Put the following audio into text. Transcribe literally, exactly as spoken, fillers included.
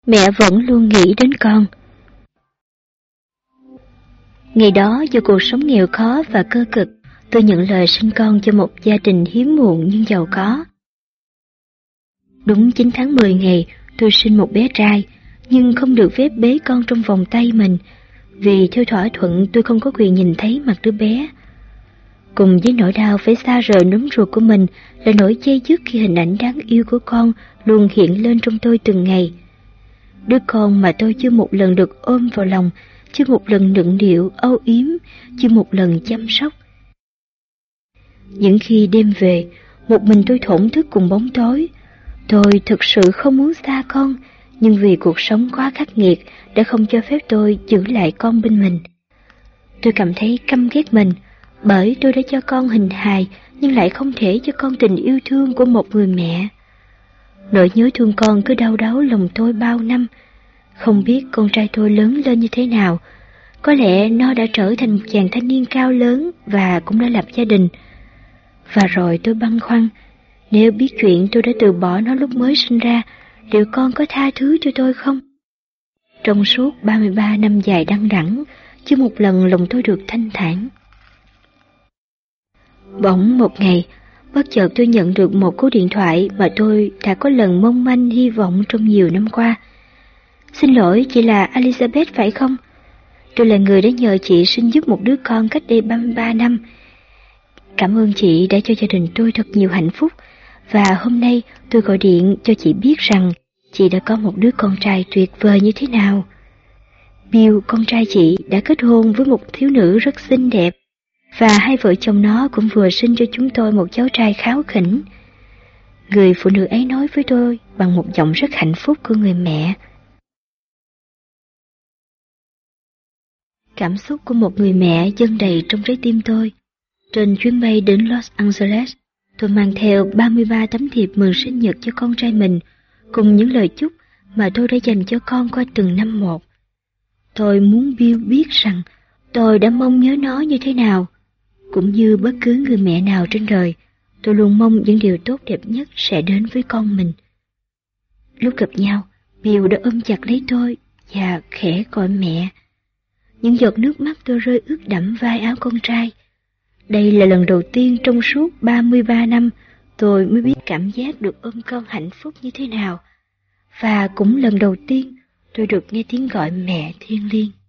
Mẹ vẫn luôn nghĩ đến con. Ngày đó do cuộc sống nghèo khó và cơ cực, tôi nhận lời sinh con cho một gia đình hiếm muộn nhưng giàu có. Đúng chín tháng mười ngày, tôi sinh một bé trai, nhưng không được phép bế con trong vòng tay mình, vì theo thỏa thuận tôi không có quyền nhìn thấy mặt đứa bé. Cùng với nỗi đau phải xa rời núm ruột của mình là nỗi chây dứt khi hình ảnh đáng yêu của con luôn hiện lên trong tôi từng ngày. Đứa con mà tôi chưa một lần được ôm vào lòng, chưa một lần nựng nịu, âu yếm, chưa một lần chăm sóc. Những khi đêm về, một mình tôi thổn thức cùng bóng tối. Tôi thực sự không muốn xa con, nhưng vì cuộc sống quá khắc nghiệt đã không cho phép tôi giữ lại con bên mình. Tôi cảm thấy căm ghét mình, bởi tôi đã cho con hình hài nhưng lại không thể cho con tình yêu thương của một người mẹ. Nỗi nhớ thương con cứ đau đáu lòng tôi bao năm. Không biết con trai tôi lớn lên như thế nào. Có lẽ nó đã trở thành một chàng thanh niên cao lớn và cũng đã lập gia đình. Và rồi tôi băn khoăn, nếu biết chuyện tôi đã từ bỏ nó lúc mới sinh ra, liệu con có tha thứ cho tôi không? Trong suốt ba mươi ba năm dài đăng đẵng, chưa một lần lòng tôi được thanh thản. Bỗng một ngày, bất chợt tôi nhận được một cú điện thoại mà tôi đã có lần mong manh hy vọng trong nhiều năm qua. Xin lỗi, chị là Elizabeth phải không? Tôi là người đã nhờ chị sinh giúp một đứa con cách đây ba mươi ba năm. Cảm ơn chị đã cho gia đình tôi thật nhiều hạnh phúc, và hôm nay tôi gọi điện cho chị biết rằng chị đã có một đứa con trai tuyệt vời như thế nào. Bill, con trai chị, đã kết hôn với một thiếu nữ rất xinh đẹp, và hai vợ chồng nó cũng vừa sinh cho chúng tôi một cháu trai kháu khỉnh. Người phụ nữ ấy nói với tôi bằng một giọng rất hạnh phúc của người mẹ. Cảm xúc của một người mẹ dâng đầy trong trái tim tôi. Trên chuyến bay đến Los Angeles, tôi mang theo ba mươi ba tấm thiệp mừng sinh nhật cho con trai mình, cùng những lời chúc mà tôi đã dành cho con qua từng năm một. Tôi muốn Bill biết rằng tôi đã mong nhớ nó như thế nào. Cũng như bất cứ người mẹ nào trên đời, tôi luôn mong những điều tốt đẹp nhất sẽ đến với con mình. Lúc gặp nhau, Bill đã ôm chặt lấy tôi và khẽ gọi mẹ. Những giọt nước mắt tôi rơi ướt đẫm vai áo con trai. Đây là lần đầu tiên trong suốt ba mươi ba năm tôi mới biết cảm giác được ôm con hạnh phúc như thế nào. Và cũng lần đầu tiên tôi được nghe tiếng gọi mẹ thiêng liêng.